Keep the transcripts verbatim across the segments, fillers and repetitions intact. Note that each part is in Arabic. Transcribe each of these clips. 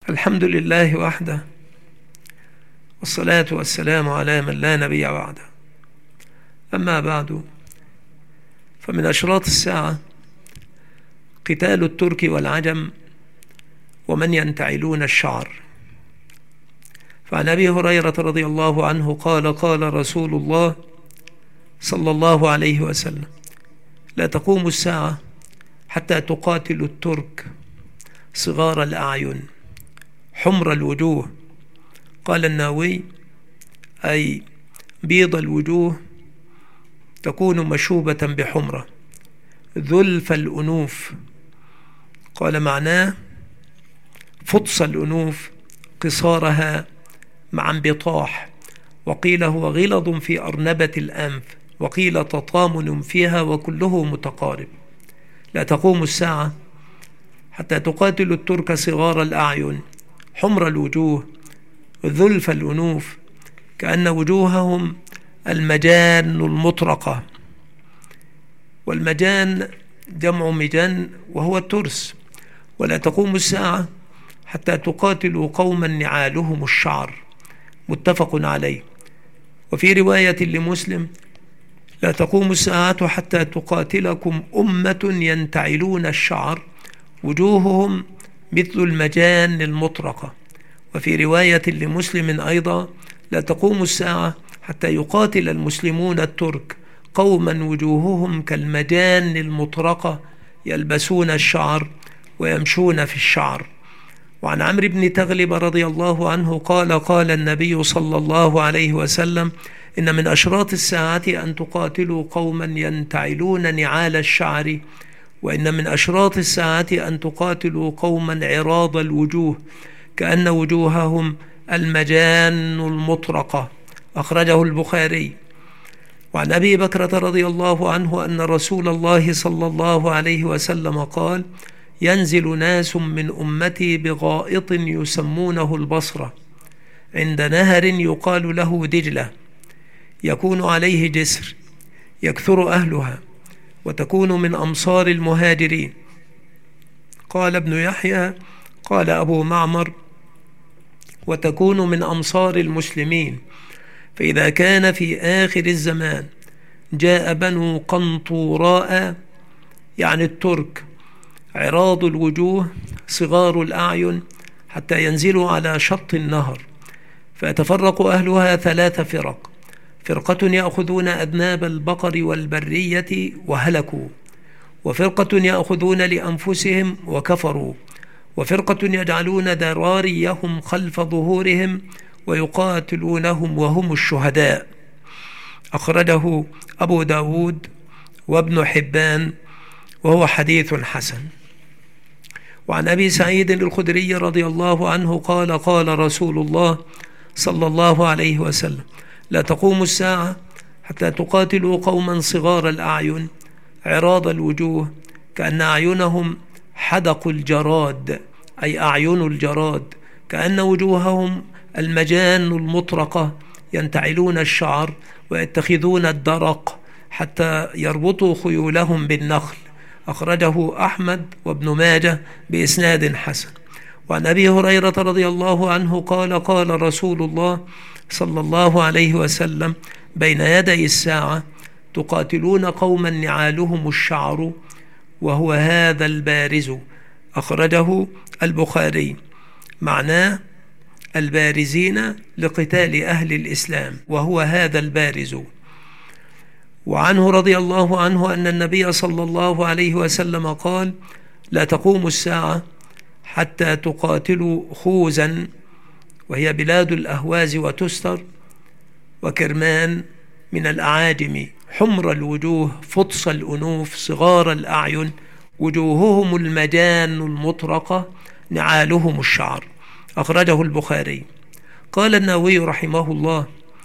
الحمد لله وحده، والصلاة والسلام على من لا نبي بعده. أما بعد، فمن أشراط الساعة قتال الترك والعجم ومن ينتعلون الشعر. فعن أبي هريرة رضي الله عنه قال قال رسول الله صلى الله عليه وسلم: لا تقوم الساعة حتى تقاتل الترك صغار الأعين حمر الوجوه. قال النووي: أي بيض الوجوه تكون مشوبة بحمرة، ذلف الأنوف. قال معناه فطس الأنوف قصارها مع انبطاح، وقيل هو غلظ في أرنبة الأنف، وقيل تطامن فيها، وكله متقارب. لا تقوم الساعة حتى تقاتل الترك صغار الأعين حمر الوجوه ذلف الأنوف، كأن وجوههم المجان المطرقة. والمجان جمع مجان وهو الترس. ولا تقوم الساعة حتى تقاتلوا قوما نعالهم الشعر، متفق عليه. وفي رواية لمسلم: لا تقوم الساعة حتى تقاتلكم أمة ينتعلون الشعر وجوههم مثل المجان المطرقة. وفي رواية لمسلم أيضا: لا تقوم الساعة حتى يقاتل المسلمون الترك قوما وجوههم كالمجان المطرقة يلبسون الشعر ويمشون في الشعر. وعن عمرو بن تغلب رضي الله عنه قال قال النبي صلى الله عليه وسلم: إن من أشراط الساعة أن تقاتلوا قوما ينتعلون نعال الشعر، وإن من أشراط الساعة أن تقاتلوا قوما عراض الوجوه كأن وجوههم المجان المطرقة. أخرجه البخاري. وعن أبي بكرة رضي الله عنه أن رسول الله صلى الله عليه وسلم قال: ينزل ناس من أمتي بغائط يسمونه البصرة عند نهر يقال له دجلة، يكون عليه جسر يكثر أهلها، وتكون من أمصار المهاجرين. قال ابن يحيى قال أبو معمر: وتكون من أمصار المسلمين. فإذا كان في آخر الزمان جاء بنو قنطوراء، يعني الترك، عراض الوجوه صغار الأعين، حتى ينزلوا على شط النهر، فيتفرق أهلها ثلاث فرق: فرقة يأخذون أذناب البقر والبرية وهلكوا، وفرقة يأخذون لأنفسهم وكفروا، وفرقة يجعلون ذراريهم خلف ظهورهم ويقاتلونهم وهم الشهداء. أخرجه أبو داود وابن حبان، وهو حديث حسن. وعن أبي سعيد الخدري رضي الله عنه قال قال رسول الله صلى الله عليه وسلم: لا تقوم الساعة حتى تقاتلوا قوما صغار الأعين عراض الوجوه كأن أعينهم حدق الجراد، أي أعين الجراد، كأن وجوههم المجان المطرقة، ينتعلون الشعر ويتخذون الدرق حتى يربطوا خيولهم بالنخل. أخرجه أحمد وابن ماجه بإسناد حسن. وعن أبي هريرة رضي الله عنه قال قال رسول الله صلى الله عليه وسلم: بين يدي الساعة تقاتلون قوما نعالهم الشعر وهو هذا البارز. أخرجه البخاري. معناه البارزين لقتال أهل الإسلام، وهو هذا البارز. وعنه رضي الله عنه أن النبي صلى الله عليه وسلم قال: لا تقوم الساعة حتى تقاتلوا خوزا، وهي بلاد الأهواز وتستر وكرمان من الأعاجم، حمر الوجوه فطس الأنوف صغار الأعين، وجوههم المجان المطرقة، نعالهم الشعر. أخرجه البخاري. قال النووي رحمه الله: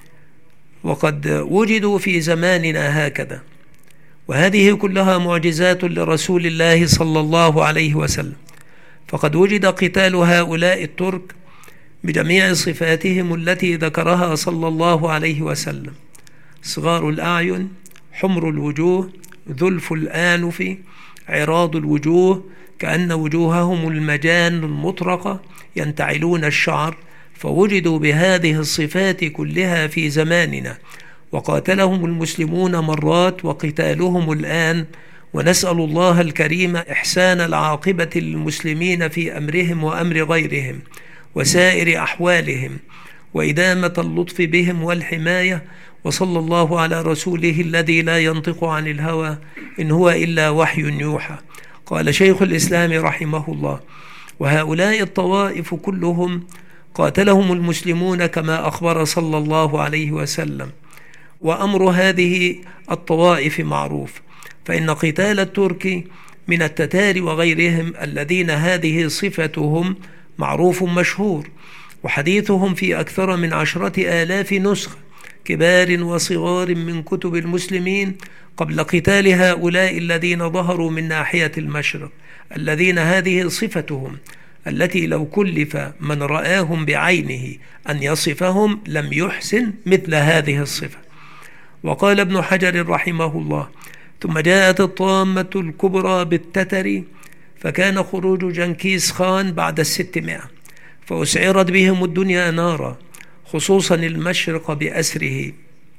وقد وجدوا في زماننا هكذا، وهذه كلها معجزات لرسول الله صلى الله عليه وسلم. فقد وجد قتال هؤلاء الترك بجميع صفاتهم التي ذكرها صلى الله عليه وسلم: صغار الأعين، حمر الوجوه، ذلف الآنف، عراض الوجوه، كأن وجوههم المجان المطرقة ينتعلون الشعر، فوجدوا بهذه الصفات كلها في زماننا، وقاتلهم المسلمون مرات وقتالهم الآن، ونسأل الله الكريم إحسان العاقبة للمسلمين في أمرهم وأمر غيرهم وسائر أحوالهم، وإدامة اللطف بهم والحماية. وصلى الله على رسوله الذي لا ينطق عن الهوى إن هو إلا وحي يوحى. قال شيخ الإسلام رحمه الله: وهؤلاء الطوائف كلهم قاتلهم المسلمون كما أخبر صلى الله عليه وسلم، وأمر هذه الطوائف معروف، فإن قتال الترك من التتار وغيرهم الذين هذه صفتهم معروف مشهور، وحديثهم في أكثر من عشرة آلاف نسخة كبار وصغار من كتب المسلمين قبل قتال هؤلاء الذين ظهروا من ناحية المشرق، الذين هذه صفتهم التي لو كلف من رآهم بعينه أن يصفهم لم يحسن مثل هذه الصفة. وقال ابن حجر رحمه الله: ثم جاءت الطامة الكبرى بالتتر، فكان خروج جنكيز خان بعد الستمائة، فأسعرت بهم الدنيا نارا، خصوصا المشرق بأسره،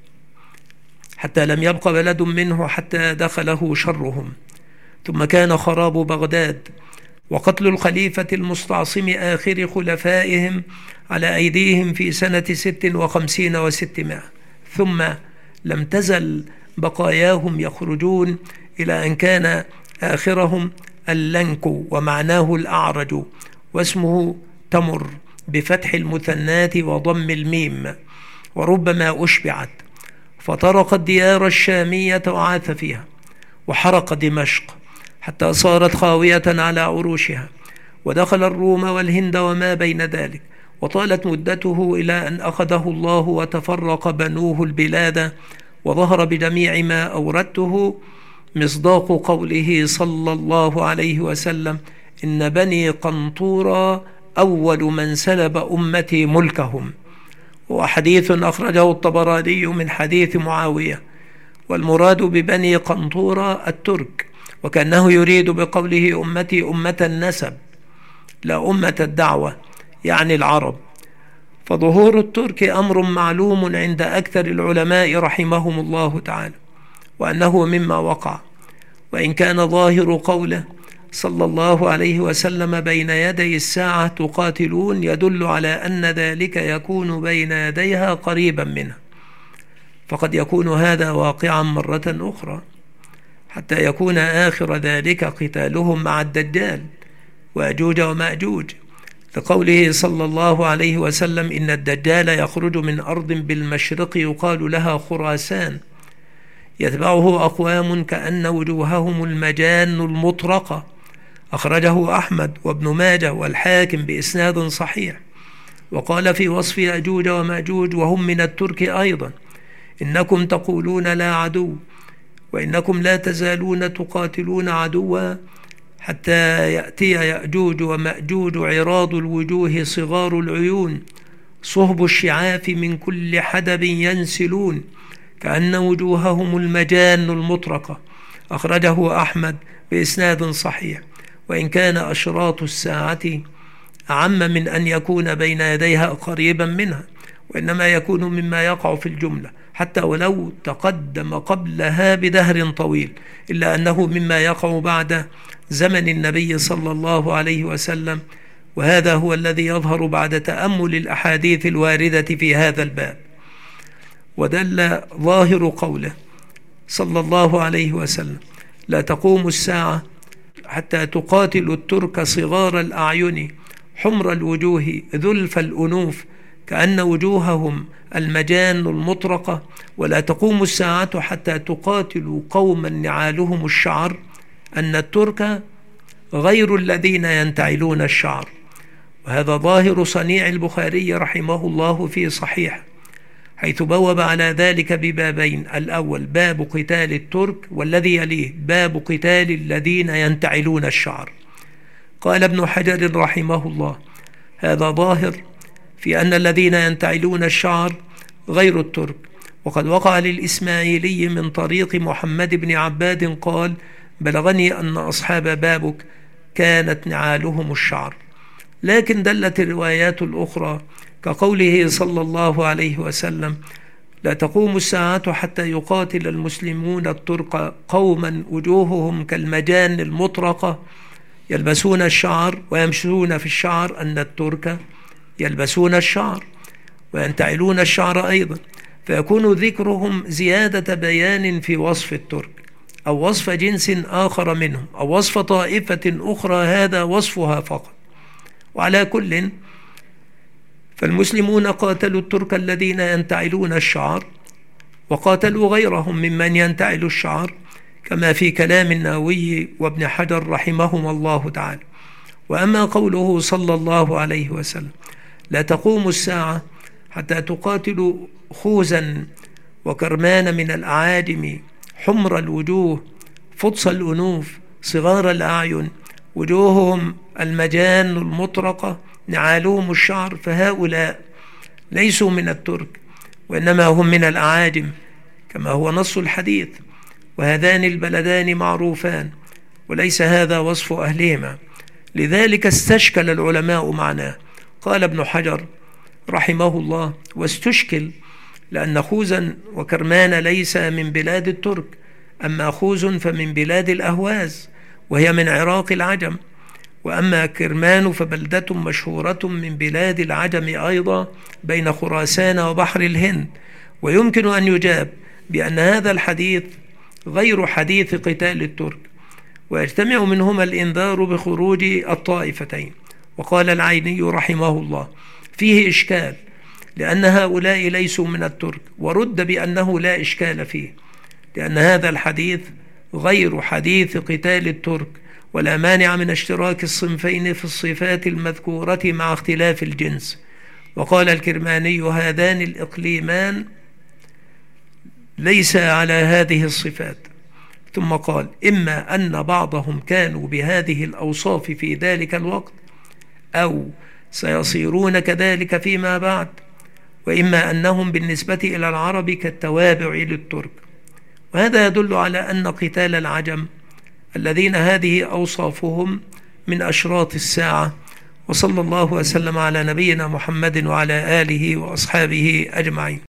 حتى لم يبق بلد منه حتى دخله شرهم. ثم كان خراب بغداد وقتل الخليفة المستعصم آخر خلفائهم على أيديهم في سنة ست وخمسين وستمائة، ثم لم تزل بقاياهم يخرجون إلى أن كان آخرهم اللنك، ومعناه الأعرج، واسمه تمر بفتح المثنات وضم الميم، وربما أشبعت، فطرق الديار الشامية وعاث فيها، وحرق دمشق حتى صارت خاوية على عروشها، ودخل الروم والهند وما بين ذلك، وطالت مدته إلى أن أخذه الله وتفرق بنوه البلاد، وظهر بجميع ما أوردته مصداق قوله صلى الله عليه وسلم: إن بني قنطورة أول من سلب أمتي ملكهم. وحديث أخرجه الطبراني من حديث معاوية، والمراد ببني قنطورة الترك، وكأنه يريد بقوله أمتي أمة النسب لا أمة الدعوة، يعني العرب. فظهور الترك أمر معلوم عند أكثر العلماء رحمهم الله تعالى، وأنه مما وقع، وإن كان ظاهر قوله صلى الله عليه وسلم بين يدي الساعة تقاتلون يدل على أن ذلك يكون بين يديها قريبا منها، فقد يكون هذا واقعا مرة أخرى، حتى يكون آخر ذلك قتالهم مع الدجال وأجوج ومأجوج، لقوله صلى الله عليه وسلم: إن الدجال يخرج من أرض بالمشرق يقال لها خراسان، يتبعه أقوام كأن وجوههم المجان المطرقة. أخرجه أحمد وابن ماجه والحاكم بإسناد صحيح. وقال في وصف يأجوج ومأجوج وهم من الترك أيضا: إنكم تقولون لا عدو، وإنكم لا تزالون تقاتلون عدوا حتى يأتي يأجوج ومأجوج عراض الوجوه صغار العيون صهب الشعاف من كل حدب ينسلون كأن وجوههم المجان المطرقة. أخرجه أحمد بإسناد صحيح. وإن كان أشراط الساعة أعم من أن يكون بين يديها قريبا منها، وإنما يكون مما يقع في الجملة حتى ولو تقدم قبلها بدهر طويل، إلا أنه مما يقع بعد زمن النبي صلى الله عليه وسلم، وهذا هو الذي يظهر بعد تأمل الأحاديث الواردة في هذا الباب. ودل ظاهر قوله صلى الله عليه وسلم: لا تقوم الساعة حتى تقاتل الترك صغار الأعين حمر الوجوه ذلف الأنوف كأن وجوههم المجان المطرقة، ولا تقوم الساعة حتى تقاتل قوما نعالهم الشعر، أن الترك غير الذين ينتعلون الشعر. وهذا ظاهر صنيع البخاري رحمه الله في صحيح، حيث بوب على ذلك ببابين: الأول باب قتال الترك، والذي يليه باب قتال الذين ينتعلون الشعر. قال ابن حجر رحمه الله: هذا ظاهر في أن الذين ينتعلون الشعر غير الترك. وقد وقع للإسماعيلي من طريق محمد بن عباد قال: بلغني أن أصحاب بابك كانت نعالهم الشعر. لكن دلت الروايات الأخرى كقوله صلى الله عليه وسلم: لا تقوم الساعة حتى يقاتل المسلمون الترك قوما وجوههم كالمجان المطرقة يلبسون الشعر ويمشون في الشعر، أن الترك يلبسون الشعر وينتعلون الشعر أيضا، فيكون ذكرهم زيادة بيان في وصف الترك أو وصف جنس آخر منهم أو وصف طائفة أخرى هذا وصفها فقط. وعلى كل فالمسلمون قاتلوا الترك الذين ينتعلون الشعر وقاتلوا غيرهم ممن ينتعل الشعر، كما في كلام النووي وابن حجر رحمهما الله تعالى. وأما قوله صلى الله عليه وسلم: لا تقوم الساعة حتى تقاتلوا خوزا وكرمان من الأعاجم حمر الوجوه فطس الأنوف صغار الأعين وجوههم المجان المطرقة نعالهم الشعر، فهؤلاء ليسوا من الترك وإنما هم من الأعاجم كما هو نص الحديث، وهذان البلدان معروفان وليس هذا وصف أهلهما، لذلك استشكل العلماء معناه. قال ابن حجر رحمه الله: واستشكل لأن خوزا وكرمان ليس من بلاد الترك، أما خوز فمن بلاد الأهواز وهي من عراق العجم، وأما كرمان فبلدة مشهورة من بلاد العجم أيضا بين خراسان وبحر الهند. ويمكن أن يجاب بأن هذا الحديث غير حديث قتال الترك، ويجتمع منهما الإنذار بخروج الطائفتين. وقال العيني رحمه الله: فيه إشكال لأن هؤلاء ليسوا من الترك، ورد بأنه لا إشكال فيه، لأن هذا الحديث غير حديث قتال الترك، ولا مانع من اشتراك الصنفين في الصفات المذكورة مع اختلاف الجنس. وقال الكرماني: هذان الإقليمان ليس على هذه الصفات. ثم قال: إما أن بعضهم كانوا بهذه الأوصاف في ذلك الوقت أو سيصيرون كذلك فيما بعد، وإما أنهم بالنسبة إلى العرب كالتوابع للترك. وهذا يدل على أن قتال العجم الذين هذه أوصافهم من أشراط الساعة. وصلى الله وسلم على نبينا محمد وعلى آله وأصحابه أجمعين.